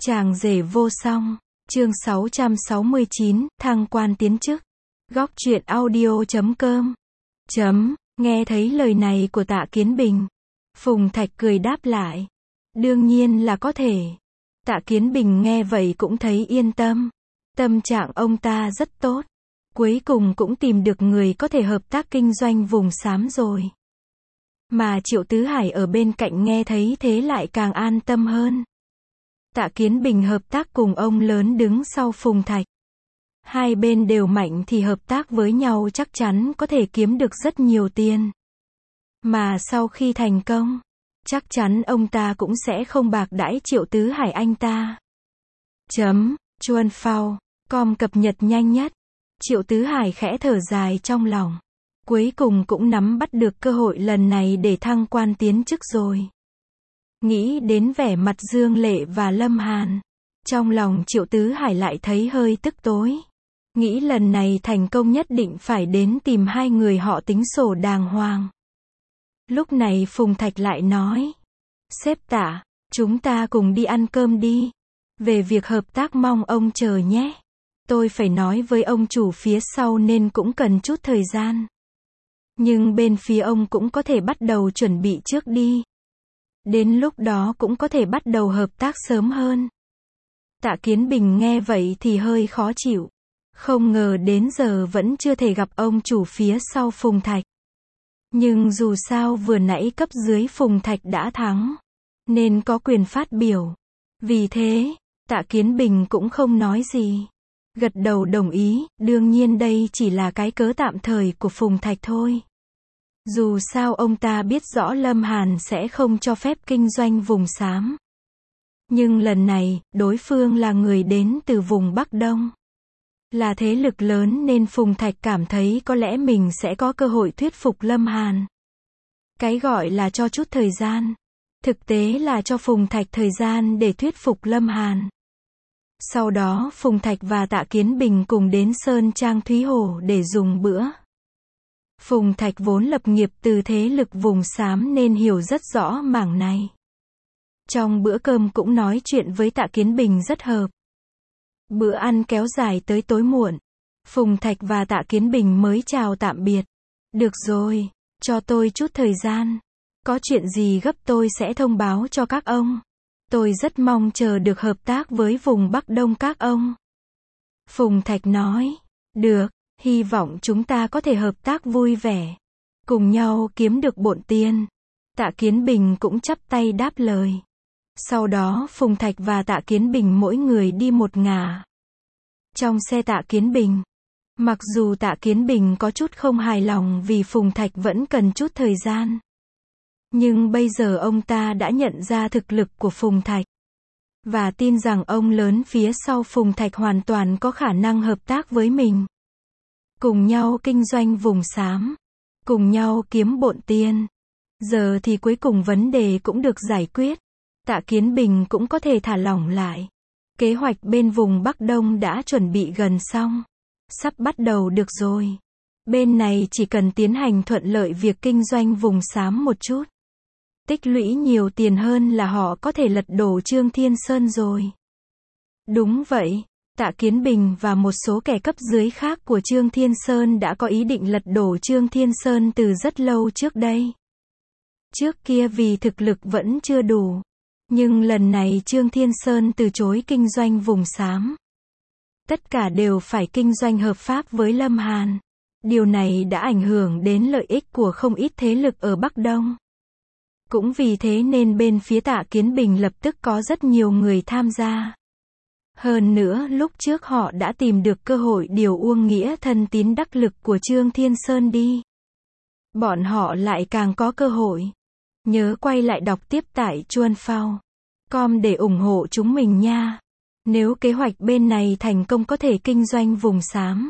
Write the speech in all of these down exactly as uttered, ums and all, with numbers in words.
Chàng rể vô song, chương sáu trăm sáu mươi chín, thăng quan tiến chức. Góc truyện audio chấm com. Chấm, nghe thấy lời này của Tạ Kiến Bình. Phùng Thạch cười đáp lại. Đương nhiên là có thể. Tạ Kiến Bình nghe vậy cũng thấy yên tâm. Tâm trạng ông ta rất tốt. Cuối cùng cũng tìm được người có thể hợp tác kinh doanh vùng xám rồi. Mà Triệu Tứ Hải ở bên cạnh nghe thấy thế lại càng an tâm hơn. Tạ Kiến Bình hợp tác cùng ông lớn đứng sau Phùng Thạch. Hai bên đều mạnh thì hợp tác với nhau chắc chắn có thể kiếm được rất nhiều tiền. Mà sau khi thành công, chắc chắn ông ta cũng sẽ không bạc đãi Triệu Tứ Hải anh ta. Chấm, Chuan Phao, com cập nhật nhanh nhất. Triệu Tứ Hải khẽ thở dài trong lòng. Cuối cùng cũng nắm bắt được cơ hội lần này để thăng quan tiến chức rồi. Nghĩ đến vẻ mặt Dương Lệ và Lâm Hàn. Trong lòng Triệu Tứ Hải lại thấy hơi tức tối. Nghĩ lần này thành công nhất định phải đến tìm hai người họ tính sổ đàng hoàng. Lúc này Phùng Thạch lại nói. Sếp Tạ, chúng ta cùng đi ăn cơm đi. Về việc hợp tác mong ông chờ nhé. Tôi phải nói với ông chủ phía sau nên cũng cần chút thời gian. Nhưng bên phía ông cũng có thể bắt đầu chuẩn bị trước đi. Đến lúc đó cũng có thể bắt đầu hợp tác sớm hơn. Tạ Kiến Bình nghe vậy thì hơi khó chịu. Không ngờ đến giờ vẫn chưa thể gặp ông chủ phía sau Phùng Thạch. Nhưng dù sao vừa nãy cấp dưới Phùng Thạch đã thắng. Nên có quyền phát biểu. Vì thế, Tạ Kiến Bình cũng không nói gì. Gật đầu đồng ý, đương nhiên đây chỉ là cái cớ tạm thời của Phùng Thạch thôi. Dù sao ông ta biết rõ Lâm Hàn sẽ không cho phép kinh doanh vùng xám. Nhưng lần này, đối phương là người đến từ vùng Bắc Đông. Là thế lực lớn nên Phùng Thạch cảm thấy có lẽ mình sẽ có cơ hội thuyết phục Lâm Hàn. Cái gọi là cho chút thời gian. Thực tế là cho Phùng Thạch thời gian để thuyết phục Lâm Hàn. Sau đó Phùng Thạch và Tạ Kiến Bình cùng đến Sơn Trang Thúy Hổ để dùng bữa. Phùng Thạch vốn lập nghiệp từ thế lực vùng xám nên hiểu rất rõ mảng này. Trong bữa cơm cũng nói chuyện với Tạ Kiến Bình rất hợp. Bữa ăn kéo dài tới tối muộn. Phùng Thạch và Tạ Kiến Bình mới chào tạm biệt. Được rồi, cho tôi chút thời gian. Có chuyện gì gấp tôi sẽ thông báo cho các ông. Tôi rất mong chờ được hợp tác với vùng Bắc Đông các ông. Phùng Thạch nói. Được, hy vọng chúng ta có thể hợp tác vui vẻ. Cùng nhau kiếm được bộn tiền. Tạ Kiến Bình cũng chắp tay đáp lời. Sau đó Phùng Thạch và Tạ Kiến Bình mỗi người đi một ngả. Trong xe Tạ Kiến Bình. Mặc dù Tạ Kiến Bình có chút không hài lòng vì Phùng Thạch vẫn cần chút thời gian. Nhưng bây giờ ông ta đã nhận ra thực lực của Phùng Thạch. Và tin rằng ông lớn phía sau Phùng Thạch hoàn toàn có khả năng hợp tác với mình. Cùng nhau kinh doanh vùng xám. Cùng nhau kiếm bộn tiền. Giờ thì cuối cùng vấn đề cũng được giải quyết. Tạ Kiến Bình cũng có thể thả lỏng lại. Kế hoạch bên vùng Bắc Đông đã chuẩn bị gần xong. Sắp bắt đầu được rồi. Bên này chỉ cần tiến hành thuận lợi việc kinh doanh vùng xám một chút. Tích lũy nhiều tiền hơn là họ có thể lật đổ Trương Thiên Sơn rồi. Đúng vậy, Tạ Kiến Bình và một số kẻ cấp dưới khác của Trương Thiên Sơn đã có ý định lật đổ Trương Thiên Sơn từ rất lâu trước đây. Trước kia vì thực lực vẫn chưa đủ. Nhưng lần này Trương Thiên Sơn từ chối kinh doanh vùng xám. Tất cả đều phải kinh doanh hợp pháp với Lâm Hàn. Điều này đã ảnh hưởng đến lợi ích của không ít thế lực ở Bắc Đông. Cũng vì thế nên bên phía Tạ Kiến Bình lập tức có rất nhiều người tham gia. Hơn nữa lúc trước họ đã tìm được cơ hội điều Uông Nghĩa thân tín đắc lực của Trương Thiên Sơn đi. Bọn họ lại càng có cơ hội. Nhớ quay lại đọc tiếp tại Chuan Phao chấm com để ủng hộ chúng mình nha. Nếu kế hoạch bên này thành công có thể kinh doanh vùng xám.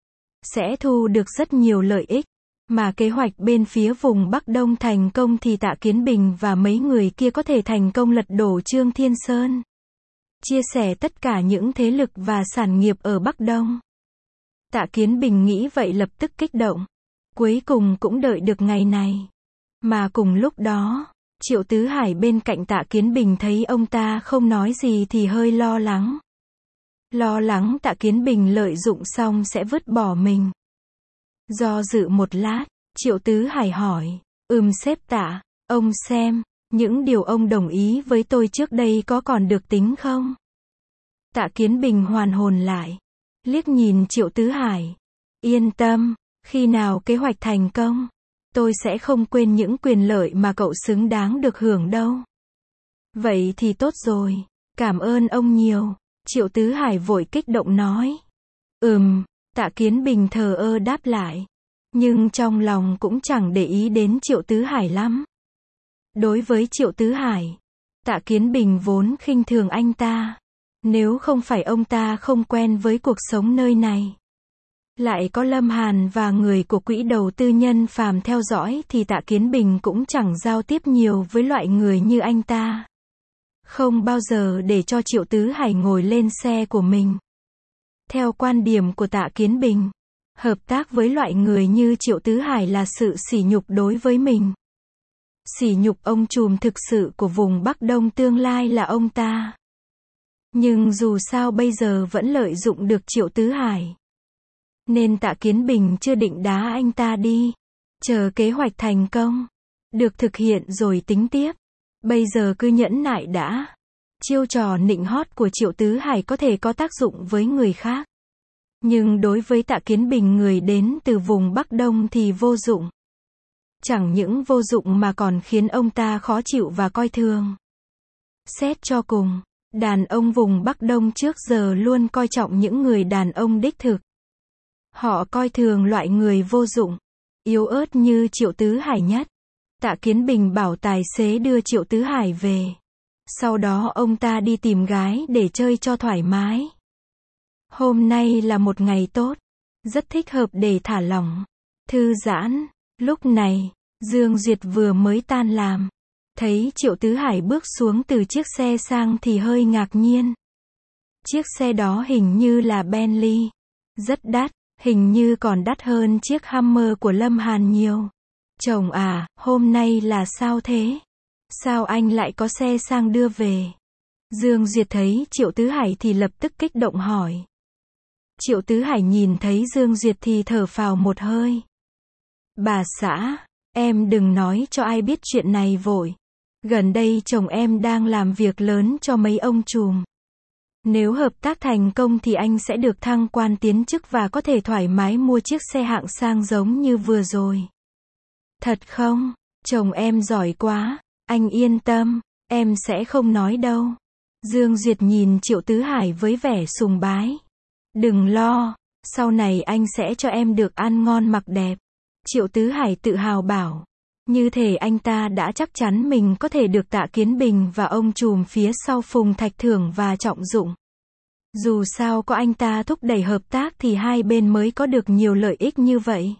Sẽ thu được rất nhiều lợi ích. Mà kế hoạch bên phía vùng Bắc Đông thành công thì Tạ Kiến Bình và mấy người kia có thể thành công lật đổ Trương Thiên Sơn. Chia sẻ tất cả những thế lực và sản nghiệp ở Bắc Đông. Tạ Kiến Bình nghĩ vậy lập tức kích động. Cuối cùng cũng đợi được ngày này. Mà cùng lúc đó, Triệu Tứ Hải bên cạnh Tạ Kiến Bình thấy ông ta không nói gì thì hơi lo lắng. Lo lắng Tạ Kiến Bình lợi dụng xong sẽ vứt bỏ mình. Do dự một lát, Triệu Tứ Hải hỏi, ừm sếp Tạ, ông xem, những điều ông đồng ý với tôi trước đây có còn được tính không? Tạ Kiến Bình hoàn hồn lại, liếc nhìn Triệu Tứ Hải. Yên tâm, khi nào kế hoạch thành công, tôi sẽ không quên những quyền lợi mà cậu xứng đáng được hưởng đâu. Vậy thì tốt rồi, cảm ơn ông nhiều. Triệu Tứ Hải vội kích động nói. Ừm, Tạ Kiến Bình thờ ơ đáp lại. Nhưng trong lòng cũng chẳng để ý đến Triệu Tứ Hải lắm. Đối với Triệu Tứ Hải, Tạ Kiến Bình vốn khinh thường anh ta. Nếu không phải ông ta không quen với cuộc sống nơi này, lại có Lâm Hàn và người của quỹ đầu tư Nhân Phàm theo dõi thì Tạ Kiến Bình cũng chẳng giao tiếp nhiều với loại người như anh ta. Không bao giờ để cho Triệu Tứ Hải ngồi lên xe của mình. Theo quan điểm của Tạ Kiến Bình, hợp tác với loại người như Triệu Tứ Hải là sự sỉ nhục đối với mình. Sỉ nhục ông trùm thực sự của vùng Bắc Đông tương lai là ông ta. Nhưng dù sao bây giờ vẫn lợi dụng được Triệu Tứ Hải, nên Tạ Kiến Bình chưa định đá anh ta đi. Chờ kế hoạch thành công, được thực hiện rồi tính tiếp. Bây giờ cứ nhẫn nại đã. Chiêu trò nịnh hót của Triệu Tứ Hải có thể có tác dụng với người khác. Nhưng đối với Tạ Kiến Bình người đến từ vùng Bắc Đông thì vô dụng. Chẳng những vô dụng mà còn khiến ông ta khó chịu và coi thường. Xét cho cùng, đàn ông vùng Bắc Đông trước giờ luôn coi trọng những người đàn ông đích thực. Họ coi thường loại người vô dụng, yếu ớt như Triệu Tứ Hải nhất. Tạ Kiến Bình bảo tài xế đưa Triệu Tứ Hải về. Sau đó ông ta đi tìm gái để chơi cho thoải mái. Hôm nay là một ngày tốt, rất thích hợp để thả lỏng, thư giãn. Lúc này, Dương Duyệt vừa mới tan làm. Thấy Triệu Tứ Hải bước xuống từ chiếc xe sang thì hơi ngạc nhiên. Chiếc xe đó hình như là Bentley. Rất đắt, hình như còn đắt hơn chiếc Hummer của Lâm Hàn nhiều. Chồng à, hôm nay là sao thế? Sao anh lại có xe sang đưa về? Dương Duyệt thấy Triệu Tứ Hải thì lập tức kích động hỏi. Triệu Tứ Hải nhìn thấy Dương Duyệt thì thở phào một hơi. Bà xã, em đừng nói cho ai biết chuyện này vội. Gần đây chồng em đang làm việc lớn cho mấy ông trùm. Nếu hợp tác thành công thì anh sẽ được thăng quan tiến chức và có thể thoải mái mua chiếc xe hạng sang giống như vừa rồi. Thật không? Chồng em giỏi quá. Anh yên tâm, em sẽ không nói đâu. Dương Duyệt nhìn Triệu Tứ Hải với vẻ sùng bái. Đừng lo, sau này anh sẽ cho em được ăn ngon mặc đẹp. Triệu Tứ Hải tự hào bảo. Như thể anh ta đã chắc chắn mình có thể được Tạ Kiến Bình và ông trùm phía sau Phùng Thạch thưởng và trọng dụng. Dù sao có anh ta thúc đẩy hợp tác thì hai bên mới có được nhiều lợi ích như vậy.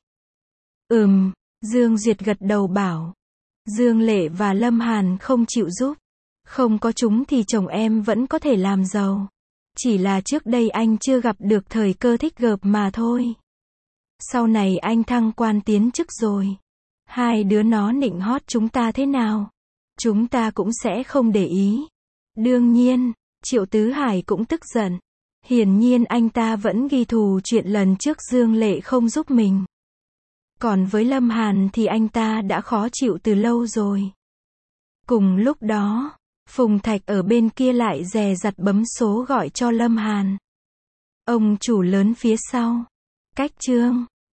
Ừm, Dương Duyệt gật đầu bảo. Dương Lệ và Lâm Hàn không chịu giúp. Không có chúng thì chồng em vẫn có thể làm giàu. Chỉ là trước đây anh chưa gặp được thời cơ thích hợp mà thôi. Sau này anh thăng quan tiến chức rồi. Hai đứa nó nịnh hót chúng ta thế nào? Chúng ta cũng sẽ không để ý. Đương nhiên, Triệu Tứ Hải cũng tức giận. Hiển nhiên anh ta vẫn ghi thù chuyện lần trước Dương Lệ không giúp mình. Còn với Lâm Hàn thì anh ta đã khó chịu từ lâu rồi. Cùng lúc đó, Phùng Thạch ở bên kia lại dè dặt bấm số gọi cho Lâm Hàn. Ông chủ lớn phía sau. Cách chương